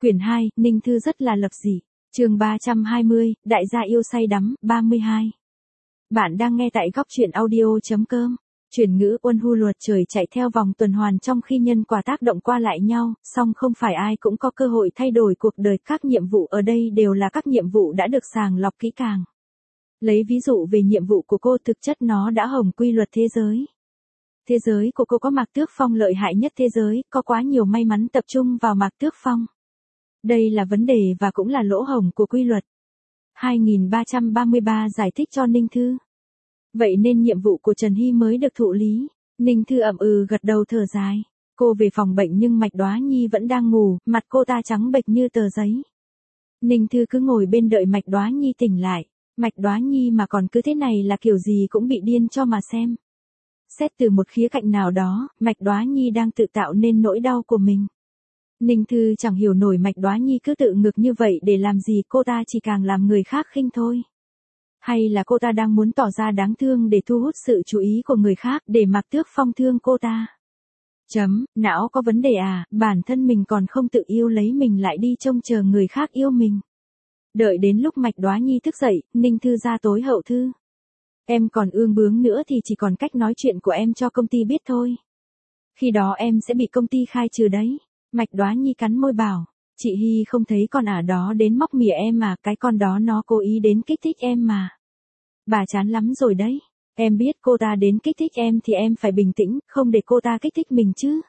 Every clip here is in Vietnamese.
Quyển 2, Ninh Thư rất là lập dị. Chương 320, Đại gia yêu say đắm, 32. Bạn đang nghe tại góc truyện audio.com. Chuyển ngữ Uân Hu luật trời chạy theo vòng tuần hoàn trong khi nhân quả tác động qua lại nhau, song không phải ai cũng có cơ hội thay đổi cuộc đời. Các nhiệm vụ ở đây đều là các nhiệm vụ đã được sàng lọc kỹ càng. Lấy ví dụ về nhiệm vụ của cô, thực chất nó đã hỏng quy luật thế giới. Thế giới của cô có Mạc Tước Phong lợi hại nhất thế giới, có quá nhiều may mắn tập trung vào Mạc Tước Phong. Đây là vấn đề và cũng là lỗ hổng của quy luật. 2333 giải thích cho Ninh Thư. Vậy nên nhiệm vụ của Trần Hy mới được thụ lý. Ninh Thư ậm gật đầu thở dài. Cô về phòng bệnh nhưng Mạch Đóa Nhi vẫn đang ngủ, mặt cô ta trắng bệch như tờ giấy. Ninh Thư cứ ngồi bên đợi Mạch Đóa Nhi tỉnh lại. Mạch Đóa Nhi mà còn cứ thế này là kiểu gì cũng bị điên cho mà xem. Xét từ một khía cạnh nào đó, Mạch Đóa Nhi đang tự tạo nên nỗi đau của mình. Ninh Thư chẳng hiểu nổi Mạch Đóa Nhi cứ tự ngược như vậy để làm gì, cô ta chỉ càng làm người khác khinh thôi. Hay là cô ta đang muốn tỏ ra đáng thương để thu hút sự chú ý của người khác, để Mạc Tước Phong thương cô ta. Não có vấn đề à, bản thân mình còn không tự yêu lấy mình lại đi trông chờ người khác yêu mình. Đợi đến lúc Mạch Đóa Nhi thức dậy, Ninh Thư ra tối hậu thư. Em còn ương bướng nữa thì chỉ còn cách nói chuyện của em cho công ty biết thôi. Khi đó em sẽ bị công ty khai trừ đấy. Mạch Đóa Nhi cắn môi bảo, chị Hy không thấy con ả đó đến móc mỉa em mà, cái con đó nó cố ý đến kích thích em mà. Bà chán lắm rồi đấy. Em biết cô ta đến kích thích em thì em phải bình tĩnh, không để cô ta kích thích mình chứ.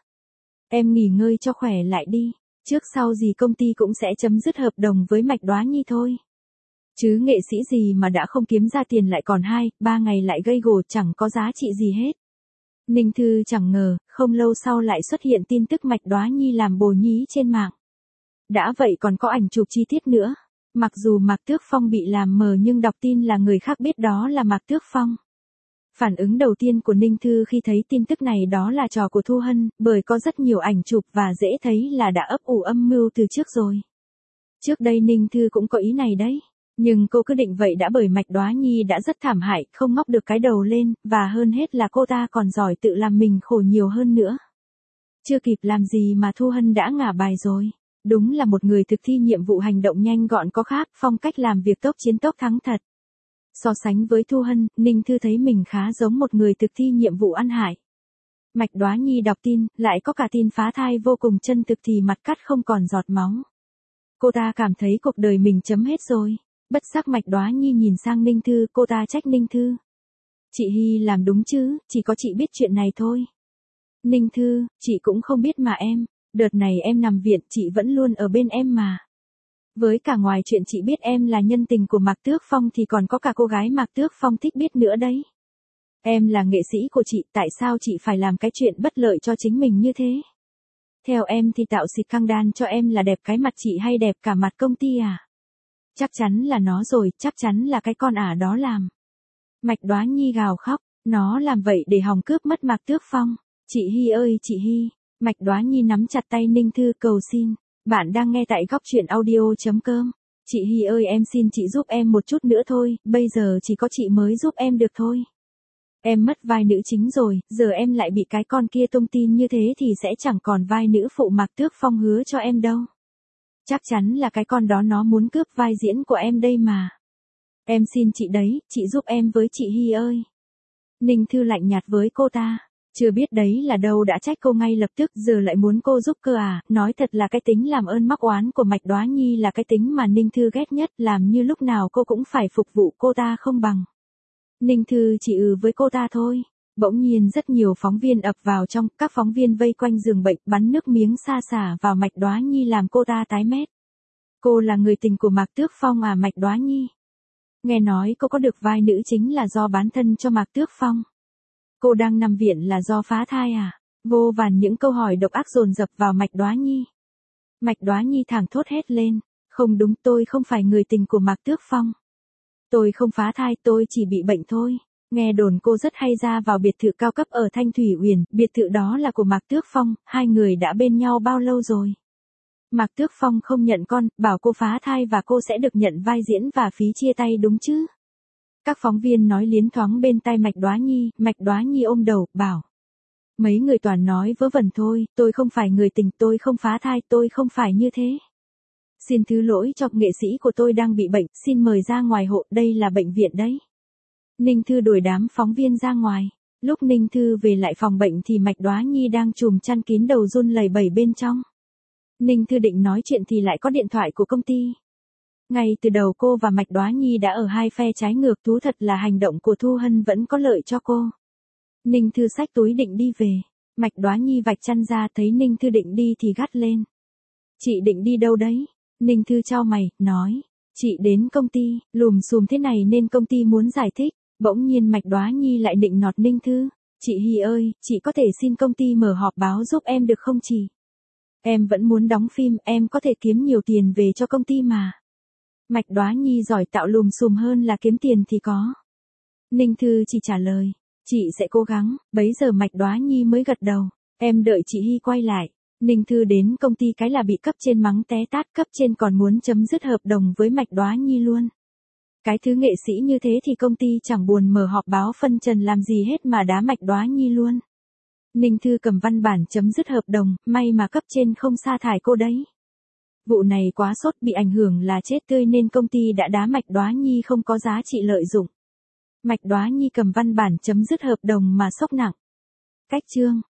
Em nghỉ ngơi cho khỏe lại đi. Trước sau gì công ty cũng sẽ chấm dứt hợp đồng với Mạch Đóa Nhi thôi. Chứ nghệ sĩ gì mà đã không kiếm ra tiền lại còn 2-3 ngày lại gây gổ, chẳng có giá trị gì hết. Ninh Thư chẳng ngờ, không lâu sau lại xuất hiện tin tức Mạch Đóa Nhi làm bồ nhí trên mạng. Đã vậy còn có ảnh chụp chi tiết nữa. Mặc dù Mạc Tước Phong bị làm mờ nhưng đọc tin là người khác biết đó là Mạc Tước Phong. Phản ứng đầu tiên của Ninh Thư khi thấy tin tức này đó là trò của Thu Hân, bởi có rất nhiều ảnh chụp và dễ thấy là đã ấp ủ âm mưu từ trước rồi. Trước đây Ninh Thư cũng có ý này đấy. Nhưng cô cứ định vậy đã, bởi Mạch Đóa Nhi đã rất thảm hại, không ngóc được cái đầu lên, và hơn hết là cô ta còn giỏi tự làm mình khổ nhiều hơn nữa. Chưa kịp làm gì mà Thu Hân đã ngả bài rồi. Đúng là một người thực thi nhiệm vụ hành động nhanh gọn có khác, phong cách làm việc tốc chiến tốc thắng thật. So sánh với Thu Hân, Ninh Thư thấy mình khá giống một người thực thi nhiệm vụ ăn hại. Mạch Đóa Nhi đọc tin, lại có cả tin phá thai vô cùng chân thực thì mặt cắt không còn giọt máu. Cô ta cảm thấy cuộc đời mình chấm hết rồi. Bất giác Mạch Đóa Nhi nhìn sang Ninh Thư, cô ta trách Ninh Thư. Chị Hy làm đúng chứ, chỉ có chị biết chuyện này thôi. Ninh Thư, chị cũng không biết mà em, đợt này em nằm viện chị vẫn luôn ở bên em mà. Với cả ngoài chuyện chị biết em là nhân tình của Mạc Tước Phong thì còn có cả cô gái Mạc Tước Phong thích biết nữa đấy. Em là nghệ sĩ của chị, tại sao chị phải làm cái chuyện bất lợi cho chính mình như thế? Theo em thì tạo xịt căng đan cho em là đẹp cái mặt chị hay đẹp cả mặt công ty à? Chắc chắn là nó rồi, chắc chắn là cái con ả đó làm. Mạch Đóa Nhi gào khóc, nó làm vậy để hòng cướp mất Mạc Tước Phong. Chị Hy ơi chị Hy. Mạch Đóa Nhi nắm chặt tay Ninh Thư cầu xin. Bạn đang nghe tại góc truyện audio.com. Chị Hy ơi em xin chị giúp em một chút nữa thôi, bây giờ chỉ có chị mới giúp em được thôi. Em mất vai nữ chính rồi, giờ em lại bị cái con kia tung tin như thế thì sẽ chẳng còn vai nữ phụ Mạc Tước Phong hứa cho em đâu. Chắc chắn là cái con đó nó muốn cướp vai diễn của em đây mà. Em xin chị đấy, chị giúp em với chị Hy ơi. Ninh Thư lạnh nhạt với cô ta. Chưa biết đấy là đâu đã trách cô ngay lập tức, giờ lại muốn cô giúp cơ à, nói thật là cái tính làm ơn mắc oán của Mạch Đóa Nhi là cái tính mà Ninh Thư ghét nhất, làm như lúc nào cô cũng phải phục vụ cô ta không bằng. Ninh Thư chỉ với cô ta thôi. Bỗng nhiên rất nhiều phóng viên ập vào trong, các phóng viên vây quanh giường bệnh, bắn nước miếng sa sả vào Mạch Đóa Nhi làm cô ta tái mét. Cô là người tình của Mạc Tước Phong à Mạch Đóa Nhi? Nghe nói cô có được vai nữ chính là do bán thân cho Mạc Tước Phong. Cô đang nằm viện là do phá thai à? Vô vàn những câu hỏi độc ác dồn dập vào Mạch Đóa Nhi. Mạch Đóa Nhi thẳng thốt hét lên. Không đúng, tôi không phải người tình của Mạc Tước Phong. Tôi không phá thai, tôi chỉ bị bệnh thôi. Nghe đồn cô rất hay ra vào biệt thự cao cấp ở Thanh Thủy Uyển, biệt thự đó là của Mạc Tước Phong, hai người đã bên nhau bao lâu rồi? Mạc Tước Phong không nhận con, bảo cô phá thai và cô sẽ được nhận vai diễn và phí chia tay đúng chứ? Các phóng viên nói liến thoáng bên tai Mạch Đóa Nhi ôm đầu, bảo. Mấy người toàn nói vớ vẩn thôi, tôi không phải người tình, tôi không phá thai, tôi không phải như thế. Xin thứ lỗi cho nghệ sĩ của tôi đang bị bệnh, xin mời ra ngoài hộ, đây là bệnh viện đấy. Ninh Thư đuổi đám phóng viên ra ngoài. Lúc Ninh Thư về lại phòng bệnh thì Mạch Đóa Nhi đang trùm chăn kín đầu run lẩy bẩy bên trong. Ninh Thư định nói chuyện thì lại có điện thoại của công ty. Ngay từ đầu cô và Mạch Đóa Nhi đã ở hai phe trái ngược, thú thật là hành động của Thu Hân vẫn có lợi cho cô. Ninh Thư xách túi định đi về. Mạch Đóa Nhi vạch chăn ra, thấy Ninh Thư định đi thì gắt lên. Chị định đi đâu đấy? Ninh Thư chau mày, nói. Chị đến công ty, lùm xùm thế này nên công ty muốn giải thích. Bỗng nhiên Mạch Đóa Nhi lại định nọt Ninh Thư. Chị Hy ơi, chị có thể xin công ty mở họp báo giúp em được không chị? Em vẫn muốn đóng phim, em có thể kiếm nhiều tiền về cho công ty mà. Mạch Đóa Nhi giỏi tạo lùm xùm hơn là kiếm tiền thì có. Ninh Thư chỉ trả lời. Chị sẽ cố gắng, bấy giờ Mạch Đóa Nhi mới gật đầu. Em đợi chị Hy quay lại. Ninh Thư đến công ty cái là bị cấp trên mắng té tát, cấp trên còn muốn chấm dứt hợp đồng với Mạch Đóa Nhi luôn. Cái thứ nghệ sĩ như thế thì công ty chẳng buồn mở họp báo phân trần làm gì hết mà đá Mạch Đóa Nhi luôn. Ninh Thư cầm văn bản chấm dứt hợp đồng, may mà cấp trên không sa thải cô đấy. Vụ này quá sốt, bị ảnh hưởng là chết tươi nên công ty đã đá Mạch Đóa Nhi không có giá trị lợi dụng. Mạch Đóa Nhi cầm văn bản chấm dứt hợp đồng mà sốc nặng. Cách chương